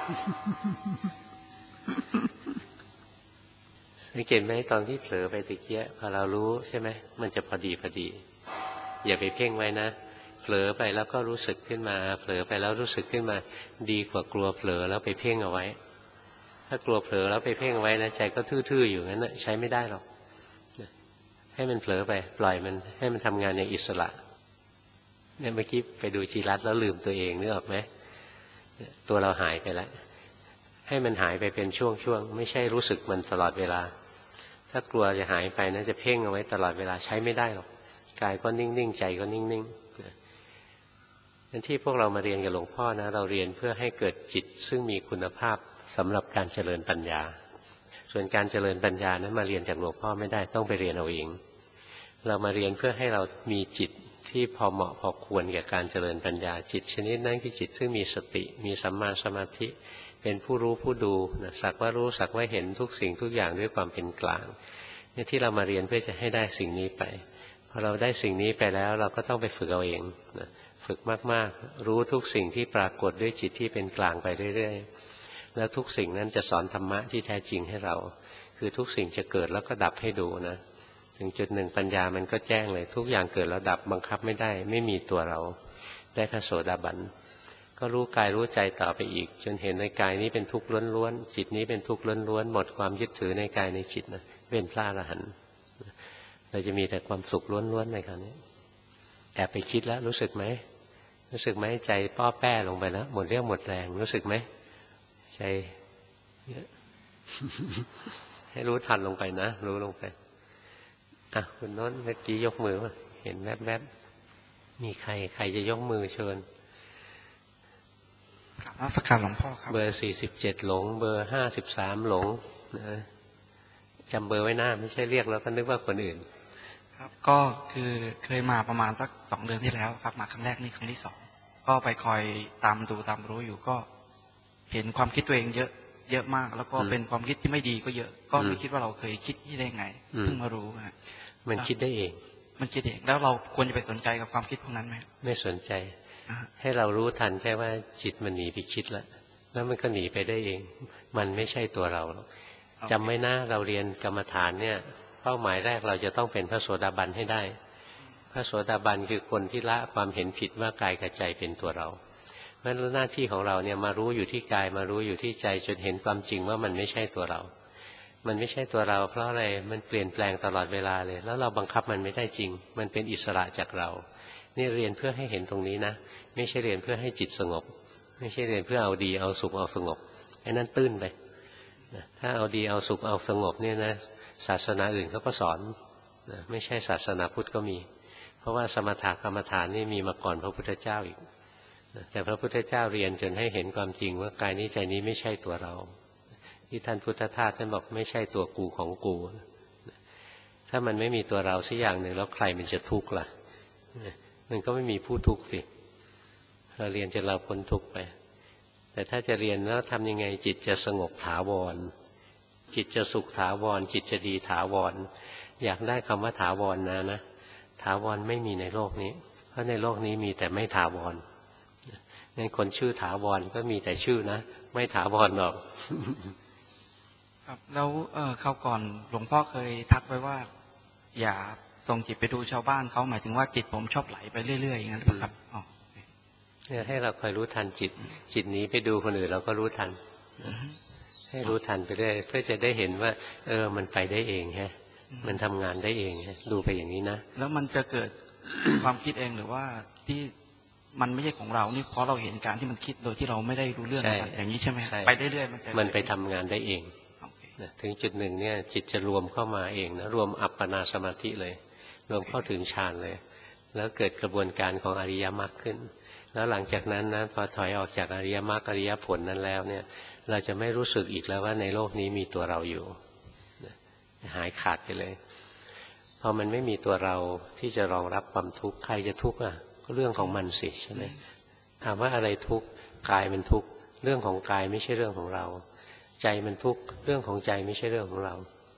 S1: สังเกตไหมตอนที่เผลอไปตะเกียพอเรารู้ใช่ไหมมันจะพอดีพอดีอย่าไปเพ่งไว้นะเผลอไปแล้วก็รู้สึกขึ้นมาเผลอไปแล้วรู้สึกขึ้นมาดีกว่ากลัวเผลอแล้วไปเพ่งเอาไว้ถ้ากลัวเผลอแล้วไปเพ่งไว้นะใจก็ทื่อๆอยู่งั้นนะใช้ไม่ได้หรอกให้มันเผลอไปปล่อยมันให้มันทำงานอย่างอิสระเนี่ยเมื่อกี้ไปดูจีรัตแล้วลืมตัวเองนึกออกไหมตัวเราหายไปแล้วให้มันหายไปเป็นช่วงๆไม่ใช่รู้สึกมันตลอดเวลาถ้ากลัวจะหายไปนะจะเพ่งเอาไว้ตลอดเวลาใช้ไม่ได้หรอกกายก็นิ่งๆใจก็นิ่งๆนั่นที่พวกเรามาเรียนกับหลวงพ่อนะเราเรียนเพื่อให้เกิดจิตซึ่งมีคุณภาพสำหรับการเจริญปัญญาส่วนการเจริญปัญญานั้นมาเรียนจากหลวงพ่อไม่ได้ต้องไปเรียนเอาเองเรามาเรียนเพื่อให้เรามีจิตที่พอเหมาะพอควรแก่การเจริญปัญญาจิตชนิดนั้นคือจิตซึ่งมีสติมีสัมมาสมาธิเป็นผู้รู้ผู้ดูนะสักว่ารู้สักว่าเห็นทุกสิ่งทุกอย่างด้วยความเป็นกลางเนี่ยที่เรามาเรียนเพื่อจะให้ได้สิ่งนี้ไปพอเราได้สิ่งนี้ไปแล้วเราก็ต้องไปฝึกเอาเองนะฝึกมากๆรู้ทุกสิ่งที่ปรากฏด้วยจิตที่เป็นกลางไปเรื่อยๆแล้วทุกสิ่งนั้นจะสอนธรรมะที่แท้จริงให้เราคือทุกสิ่งจะเกิดแล้วก็ดับให้ดูนะถึงจุดหนึ่งปัญญามันก็แจ้งเลยทุกอย่างเกิดแล้วดับบังคับไม่ได้ไม่มีตัวเราได้พระโสดาบันก็รู้กายรู้ใจต่อไปอีกจนเห็นในกายนี้เป็นทุกข์ล้วนๆจิตนี้เป็นทุกข์ล้วนๆหมดความยึดถือในกายในจิตนะเป็นพระอรหันต์เราจะมีแต่ความสุขล้วนๆในคราวนี้แอบไปคิดแล้วรู้สึกไหมรู้สึกไหมใจป้อแป้ลงไปแล้วหมดเรี่ยวหมดแรงรู้สึกไหมใจให้รู้ทันลงไปนะรู้ลงไปอ่ะคุณโน้นเมื่อกี้ยกมือมาเห็นแวบๆมีใครใครจะยกมือเชิญ
S12: กราบนมัสการหลวงพ่อครับ
S1: เบอร์สี่สิบเจ็ดหลงเบอร์ห้าสิบสามหลงนะจำเบอร์ไว้หน้าไม่ใช่เรียกแล้วก็นึกว่าคนอื่น
S12: ครับก็คือเคยมาประมาณสักสองเดือนที่แล้วครับมาครั้งแรกนี่ครั้งที่สองก็ไปคอยตามดูตามรู้อยู่ก็เห็นความคิดตัวเองเยอะเยอะมากแล้วก็เป็นความคิดที่ไม่ดีก็เยอะก็ไม่คิดว่าเราเคยคิดที่ได้ไงเพิ่งมารู้ฮะ
S1: มันคิดได้เอง
S12: มันคิดเองแล้วเราควรจะไปสนใจกับความคิดพวกนั้นไหม
S1: ไม่สนใจให้เรารู้ทันแค่ว่าจิตมันหนีไปคิดแล้วแล้วมันก็หนีไปได้เองมันไม่ใช่ตัวเราหรอกจำไว้นะเราเรียนกรรมฐานเนี่ยเป้าหมายแรกเราจะต้องเป็นพระโสดาบันให้ได้พระโสดาบันคือคนที่ละความเห็นผิดว่ากายกับใจเป็นตัวเราเพราะฉะนั้นหน้าที่ของเราเนี่ยมารู้อยู่ที่กายมารู้อยู่ที่ใจจนเห็นความจริงว่ามันไม่ใช่ตัวเรามันไม่ใช่ตัวเราเพราะอะไรมันเปลี่ยนแปลงตลอดเวลาเลยแล้วเราบังคับมันไม่ได้จริงมันเป็นอิสระจากเรานี่เรียนเพื่อให้เห็นตรงนี้นะไม่ใช่เรียนเพื่อให้จิตสงบไม่ใช่เรียนเพื่อเอาดีเอาสุขเอาสงบไอ้นั่นตื้นไปนะถ้าเอาดีเอาสุขเอาสงบเนี่ยนะศาสนาอื่นเขาก็สอนนะไม่ใช่ศาสนาพุทธก็มีเพราะว่าสมถกรรมฐานนี่มีมาก่อนพระพุทธเจ้าอีกนะแต่พระพุทธเจ้าเรียนจนให้เห็นความจริงว่ากายนี้ใจนี้ไม่ใช่ตัวเราที่ท่านพุทธทาสท่านบอกไม่ใช่ตัวกูของกูถ้ามันไม่มีตัวเราสักอย่างหนึ่งแล้วใครมันจะทุกข์ล่ะมันก็ไม่มีผู้ทุกข์สิเราเรียนจนเราพ้นทุกข์ไปแต่ถ้าจะเรียนแล้วทำยังไงจิตจะสงบถาวรจิตจะสุขถาวรจิตจะดีถาวรอยากได้คำว่าถาวรนะนะถาวรไม่มีในโลกนี้เพราะในโลกนี้มีแต่ไม่ถาวรงั้นคนชื่อถาวรก็มีแต่ชื่อนะไม่ถาวรหรอก
S12: ครับแล้วเอ่อคราวก่อนหลวงพ่อเคยทักไว้ว่าอย่าส่งจิตไปดูชาวบ้านเขาหมายถึงว่าจิตผมชอบไหลไปเรื่อยๆอย่างนั้นครับอ๋อ
S1: เนี่ยให้เราคอยรู้ทันจิตจิตนี้ไปดูคนอื่นเราก็รู้ทันให้รู้ทันไปเรื่อยเพื่อจะได้เห็นว่าเออมันไปได้เองฮะมันทำงานได้เองฮะดูไปอย่างนี้นะ
S12: แล้วมันจะเกิดความคิดเองหรือว่าที่มันไม่ใช่ของเรานี่เพราะเราเห็นการที่มันคิดโดยที่เราไม่ได้รู้เรื่องอะไรอย่างนี้ใช่ไหมไปเรื่อยๆมันจะ
S1: มันไปทำงานได้เองถึงจุดหนึ่งเนี่ยจิตจะรวมเข้ามาเองนะรวมอัปปนาสมาธิเลยรวมเข้าถึงฌานเลยแล้วเกิดกระบวนการของอริยมรรคขึ้นแล้วหลังจากนั้นนะพอถอยออกจากอริยมรรคอริยผลนั้นแล้วเนี่ยเราจะไม่รู้สึกอีกแล้วว่าในโลกนี้มีตัวเราอยู่หายขาดไปเลยพอมันไม่มีตัวเราที่จะรองรับความทุกข์ใครจะทุกข์อ่ะก็เรื่องของมันสิใช่ไหมถามว่าอะไรทุกข์กายมันทุกข์เรื่องของกายไม่ใช่เรื่องของเราใจมันทุกข์เรื่องของใจไม่ใช่เรื่องของเรา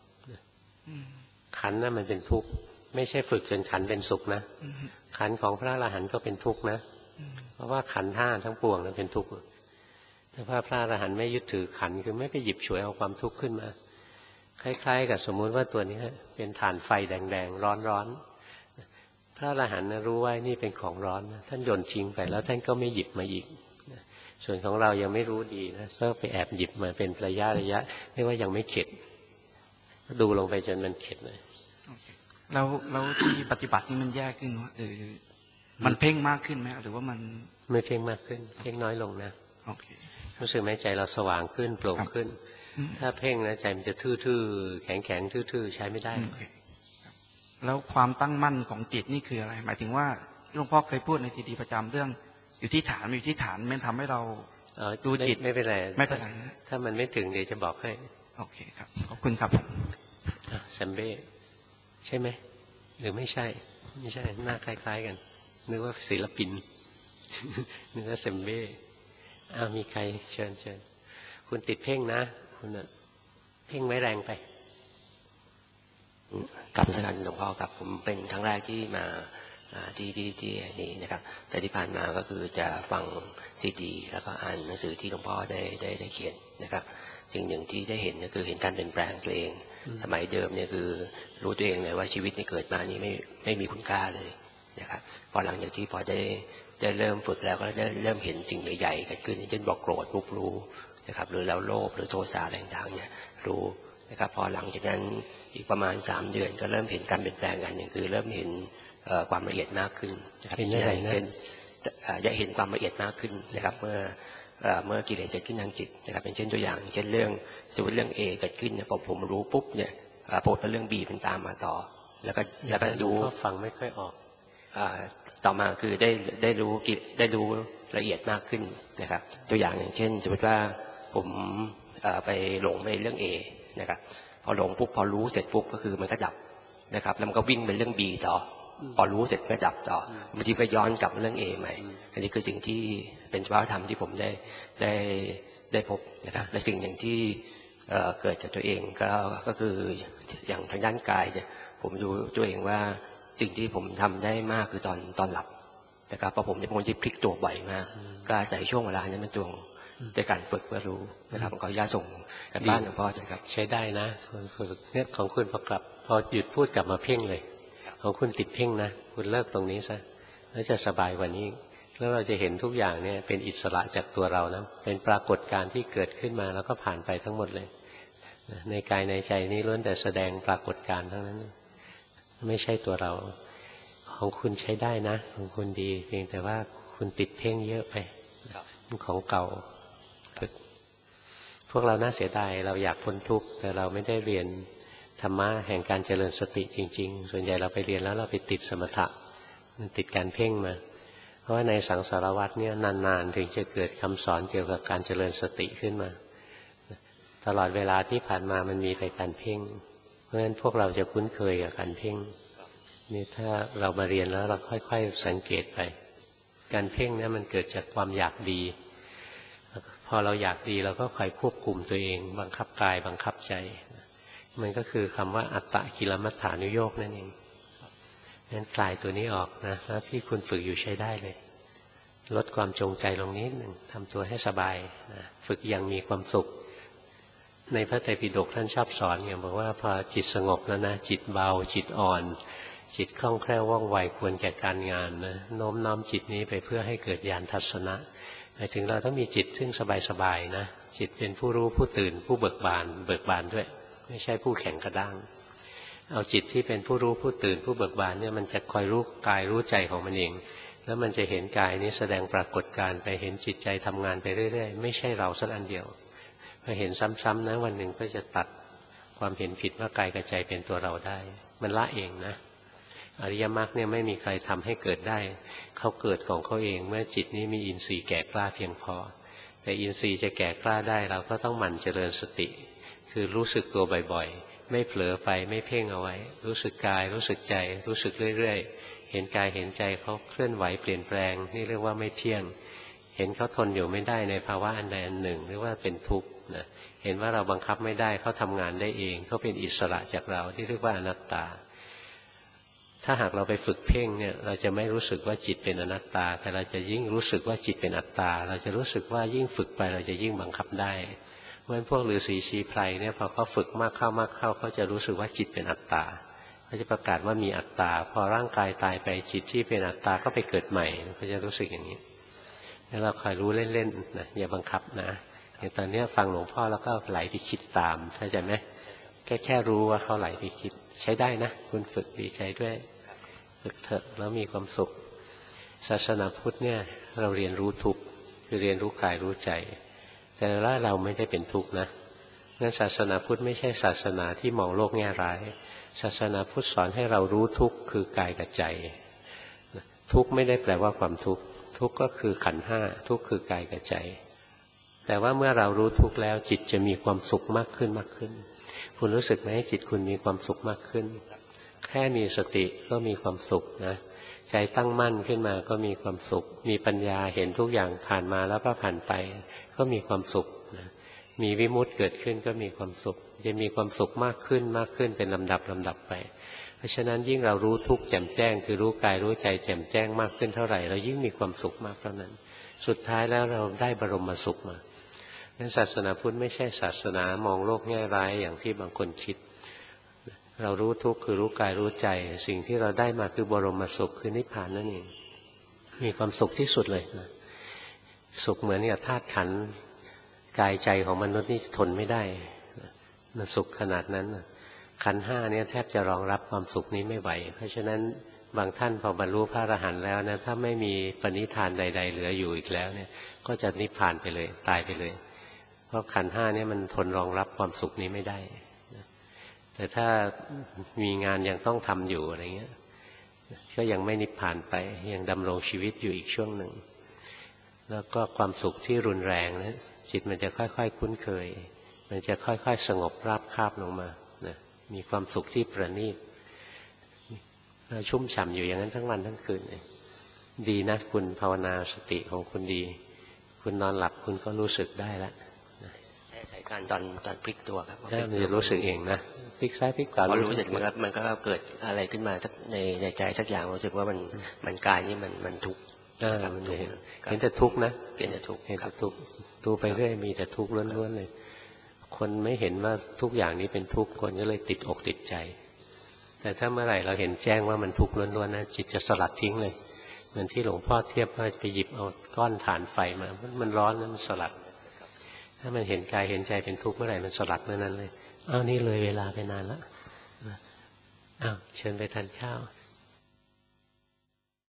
S1: ขันธ์น่ะมันเป็นทุกข์ไม่ใช่ฝึกจนขันธ์เป็นสุขนะขันธ์ของพระอรหันต์ก็เป็นทุกข์นะเพราะว่าขันธ์ห้าทั้งปวงนั้นเป็นทุกข์แต่ว่าพระอรหันต์ไม่ยึดถือขันธ์คือไม่ไปหยิบฉวยเอาความทุกข์ขึ้นมาคล้ายๆกับสมมุติว่าตัวนี้เป็นถ่านไฟแดงๆร้อนๆพระอรหันต์รู้ว่านี่เป็นของร้อนท่านโยนทิ้งไปแล้วท่านก็ไม่หยิบมาอีกส่วนของเรายังไม่รู้ดีนะก็ไปแอบหยิบมาเป็นระยะระยะเรียกว่ายังไม่เข็ดดูลงไปจนมันเข็ดเลย
S12: แล้วแล้วที่ปฏิบัตินี่มันแย่ขึ้นหรือมันเพ่งมากขึ้นไหมหรือว่ามัน
S1: ไม่เพ่งมากขึ้นเพ่งน้อยลงนะรู้สึกไหมใจเราสว่างขึ้นโปร่งขึ้นถ้าเพ่งนะใจมันจะทื่อๆแข็งๆทื่อๆใช้ไม่ได้
S12: แล้วความตั้งมั่นของจิตนี่คืออะไรหมายถึงว่าหลวงพ่อเคยพูดในซีดีประจำเรื่องอยู่ที่ฐานอยู่ที่ฐานมันทำให้เราดูจิต
S1: ไม่เป็นไร
S12: ไม่เป็นไร
S1: ถ้ามันไม่ถึงเดี๋ยวจะบอกให้
S12: โอเคครับขอบคุณครับ
S1: แซมเบ้ใช่ไหมหรือไม่ใช่ไม่ใช่หน้าคล้ายๆกันนึกว่าศิลปิน นึกว่าเซมเบ้อ้าวมีใครเชิญเชิญคุณติดเพ่งนะคุณน่ะเพ่งไว้แรงไป
S13: กราบนมัสการหลวงพ่อครับผมเป็นครั้งแรกที่มาที่ที่ที่นี่นะครับแต่ที่ผ่านมาก็คือจะฟังซีดีแล้วก็อ่านหนังสือที่หลวงพ่อได้ได้ได้เขียนนะครับสิ่งหนึ่งที่ได้เห็นก็คือเห็นการเปลี่ยนแปลงตัวเองสมัยเดิมเนี่ยคือรู้ตัวเองเลยว่าชีวิตที่เกิดมานี่ไม่ไม่มีคุณค่าเลยนะครับพอหลังจากที่พอได้ได้เริ่มฝึกแล้วก็ได้เริ่มเห็นสิ่งใหญ่ๆเกิดขึ้นเช่นบอกโกรธปุ๊บรู้นะครับหรือแล้วโลภหรือโทสะอะไรต่างๆเนี่ยรู้นะครับพอหลังจากนั้นอีกประมาณสามเดือนก็เริ่มเห็นการเปลี่ยนแปลงกันหนึ่งคือเริ่มเห็นความละเอียดมากขึ้นนะครับเช่นจะเห็นความละเอียดมากขึ้นนะครับเมื่อเมื่อกิเลสเกิดขึ้นทางจิตนะครับเป็นเช่นตัวอย่างเช่นเรื่องสมมติเรื่อง A เกิดขึ้นเนี่ยพอผมรู้ปุ๊บเนี่ยโปรดเรื่อง B เป็นตามมาต่อแล้วก็แล้วก็ดู
S1: ฟังไม่ค่อยออก
S13: ต่อมาคือได้ได้รู้กิได้รู้ละเอียดมากขึ้นนะครับตัวอย่างอย่างเช่นสมมติว่าผมไปหลงไปเรื่อง A นะครับพอหลงปุ๊บพอรู้เสร็จปุ๊บก็คือมันก็ดับนะครับแล้วมันก็วิ่งไปเรื่อง B ต่อพอรู้เสร็จก็ดับต่อบางทีก็ย้อนกลับมาเรื่อง A ใหม่อันนี้คือสิ่งที่เป็นสภาวธรรมที่ผมได้ได้ได้พบนะครับและสิ่งอย่างที่เกิดจากตัวเองก็ก็คืออย่างทางด้านกายเนี่ยผมดูตัวเองว่าสิ่งที่ผมทำได้มากคือตอนตอนหลับนะครับเพราะผมเป็นคนที่พลิกตัวบ่อยมากก็อาศัยช่วงเวลานั้นเป็นช่วงในการฝึกเพื่อรู้นะครับผมขออนุญาตส่งกันบ้านหลวงพ่อจ้ะครับ
S1: ใช้ได้นะคุณฝึกเนี่ยของคุณพอกลับพอหยุดพูดกลับมาเพ่งเลยของคุณติดเพ่งนะคุณเลิกตรงนี้ซะแล้วจะสบายกว่านี้แล้วเราจะเห็นทุกอย่างเนี่ยเป็นอิสระจากตัวเรานะเป็นปรากฏการณ์ที่เกิดขึ้นมาแล้วก็ผ่านไปทั้งหมดเลยในกายในใจนี้ล้วนแต่แสดงปรากฏการณ์ทั้งนั้นไม่ใช่ตัวเราของคุณใช้ได้นะของคุณดีเพียงแต่ว่าคุณติดเพ่งเยอะไปของเก่าพวกเราน่าเสียดายเราอยากพ้นทุกข์แต่เราไม่ได้เรียนธรรมะแห่งการเจริญสติจริงๆส่วนใหญ่เราไปเรียนแล้วเราไปติดสมถะมันติดการเพ่งมาเพราะว่าในสังสารวัฏเนี่ยนานๆถึงจะเกิดคำสอนเกี่ยวกับการเจริญสติขึ้นมาตลอดเวลาที่ผ่านมามันมีแต่การเพ่งเพราะฉะนั้นพวกเราจะคุ้นเคยกับการเพ่งนี่ถ้าเรามาเรียนแล้วเราค่อยๆสังเกตไปการเพ่งเนี่ยมันเกิดจากความอยากดีพอเราอยากดีเราก็คอยควบคุมตัวเองบังคับกายบังคับใจมันก็คือคำว่าอัตตกิลมัฏฐานุโยคนั่นเองงั้นคลายตัวนี้ออกนะแล้วที่คุณฝึกอยู่ใช้ได้เลยลดความจงใจลงนิดหนึ่งทำตัวให้สบายนะฝึกอย่างมีความสุขในพระไตรปิฎกท่านชอบสอนอย่างบอกว่าพอจิตสงบแล้วนะจิตเบาจิตอ่อนจิตคล่องแคล่วว่องไวควรแก่การงานนะโน้มน้อมจิตนี้ไปเพื่อให้เกิดญาณทัศนะหมายถึงเราต้องมีจิตซึ่งสบายๆนะจิตเป็นผู้รู้ผู้ตื่นผู้เบิกบานเบิกบานด้วยไม่ใช่ผู้แข็งกระด้างเอาจิตที่เป็นผู้รู้ผู้ตื่นผู้เบิกบานเนี่ยมันจะคอยรู้กายรู้ใจของมันเองแล้วมันจะเห็นกายนี้แสดงปรากฏการณ์ไปเห็นจิตใจทำงานไปเรื่อยๆไม่ใช่เราสักอันเดียวพอเห็นซ้ำๆนะวันหนึ่งก็จะตัดความเห็นผิดว่ากายกับใจเป็นตัวเราได้มันละเองนะอริยมรรคเนี่ยไม่มีใครทำให้เกิดได้เขาเกิดของเขาเองเมื่อจิตนี้มีอินทรีย์แก่กล้าเพียงพอแต่อินทรีย์จะแก่กล้าได้เราก็ต้องหมั่นเจริญสติคือรู้สึกตัวบ่อยๆไม่เผลอไปไม่เพ่งเอาไว้รู้สึกกายรู้สึกใจรู้สึกเรื่อยๆเห็นกายเห็นใจเขาเคลื่อนไหวเปลี่ยนแปลงนี่เรียกว่าไม่เที่ยงเห็นเขาทนอยู่ไม่ได้ในภาวะอันใดอันหนึ่งเรียกว่าเป็นทุกข์นะเห็นว่าเราบังคับไม่ได้เขาทำงานได้เองเขาเป็นอิสระจากเราที่เรียกว่าอนัตตาถ้าหากเราไปฝึกเพ่งเนี่ยเราจะไม่รู้สึกว่าจิตเป็นอนัตตาแต่เราจะยิ่งรู้สึกว่าจิตเป็นอัตตาเราจะรู้สึกว่ายิ่งฝึกไปเราจะยิ่งบังคับได้เพราะฉะนั้นพวกฤาษีชีไพรเนี่ยพอเขาฝึกมากเข้ามากเข้าเขาจะรู้สึกว่าจิตเป็นอัตตาเขาจะประกาศว่ามีอัตตาพอร่างกายตายไปจิตที่เป็นอัตตาก็ไปเกิดใหม่เขาจะรู้สึกอย่างนี้แล้วเราคอยรู้เล่นๆนะอย่าบังคับนะอย่างตอนนี้ฟังหลวงพ่อแล้วก็ไหลไปคิดตามเข้าใจไหมแค่แค่รู้ว่าเขาไหลไปคิดใช้ได้นะคุณฝึกดีใจด้วยฝึกเถอะแล้วมีความสุขศาสนาพุทธเนี่ยเราเรียนรู้ทุกข์คือเรียนรู้กายรู้ใจแต่ละเราไม่ได้เป็นทุกข์นะงั้นศาสนาพุทธไม่ใช่ศาสนาที่มองโลกแง่ร้ายศาสนาพุทธสอนให้เรารู้ทุกข์คือกายกับใจทุกข์ไม่ได้แปลว่าความทุกข์ทุกข์ก็คือขันธ์ห้าทุกข์คือกายกับใจแต่ว่าเมื่อเรารู้ทุกข์แล้วจิตจะมีความสุขมากขึ้นมากขึ้นคุณรู้สึกไหมจิตคุณมีความสุขมากขึ้นแค่มีสติก็มีความสุขนะใจตั้งมั่นขึ้นมาก็มีความสุขมีปัญญาเห็นทุกอย่างผ่านมาแล้วก็ผ่านไปก็มีความสุขนะมีวิมุตติเกิดขึ้นก็มีความสุขจะมีความสุขมากขึ้นมากขึ้นเป็นลำดับลำดับไปเพราะฉะนั้นยิ่งเรารู้ทุกข์แจ่มแจ้งคือรู้กายรู้ใจแจ่มแจ้งมากขึ้นเท่าไหร่เรายิ่งมีความสุขมากเท่านั้นสุดท้ายแล้วเราได้บรมสุขมางั้นศาสนาพุทธไม่ใช่ศาสนามองโลกแง่ร้ายอย่างที่บางคนคิดเรารู้ทุกข์คือรู้กายรู้ใจสิ่งที่เราได้มาคือบรมสุขคือนิพพานนั่นเองมีความสุขที่สุดเลยนะสุขเหมือนกับธาตุขันธ์กายใจของมนุษย์นี่ทนไม่ได้มันสุขขนาดนั้นขันธ์ห้าเนี่ยแทบจะรองรับความสุขนี้ไม่ไหวเพราะฉะนั้นบางท่านพอบรรลุพระอรหันต์แล้วนะถ้าไม่มีปณิธานใดๆเหลืออยู่อีกแล้วเนี่ยก็จะนิพพานไปเลยตายไปเลยเพราะขันธ์ห้าเนี่ยมันทนรองรับความสุขนี้ไม่ได้แต่ถ้ามีงานยังต้องทำอยู่อะไรเงี้ยก็ยังไม่นิพพานไปยังดำรงชีวิตอยู่อีกช่วงหนึ่งแล้วก็ความสุขที่รุนแรงนะจิตมันจะค่อยๆคุ้นเคยมันจะค่อยๆสงบราบคาบลงมานะมีความสุขที่ประณีตชุ่มฉ่ำอยู่อย่างนั้นทั้งวันทั้งคืนเลยดีนะคุณภาวนาสติของคุณดีคุณนอนหลับคุณก็รู้สึกได้แล้ว
S13: ใส่การตอนตอนพลิกตัวครับ
S1: ได้มันจะรู้สึกเองนะพลิกซ้ายพลิกขวา
S13: พอรู้เสร็จมันก็มันก็เกิดอะไรขึ้นมาสักในในใจสักอย่างรู้สึกว่ามันมันกายนี่มันมันทุกข์
S1: มันเห็นเห็นแต่ทุกข์นะ
S13: เห็นแต่ทุกข์
S1: เห็นแต่ทุกข์ดูไปเรื่อยมีแต่ทุกข์ล้วนๆเลยคนไม่เห็นว่าทุกอย่างนี้เป็นทุกข์คนก็เลยติดอกติดใจแต่ถ้าเมื่อไหร่เราเห็นแจ้งว่ามันทุกข์ล้วนๆนะจิตจะสลัดทิ้งเลยเหมือนที่หลวงพ่อเทียบว่าไปหยิบเอาก้อนถ่านไฟมามันร้อนแล้วมันสลัดถ้ามันเห็นกายเห็นใจเป็นทุกข์เมื่อไหร่มันสลัดเมื่อนั้นเลยอ้าวนี่เลยเวลาไปนานแล้วอ้าวเชิญไปทานข้าว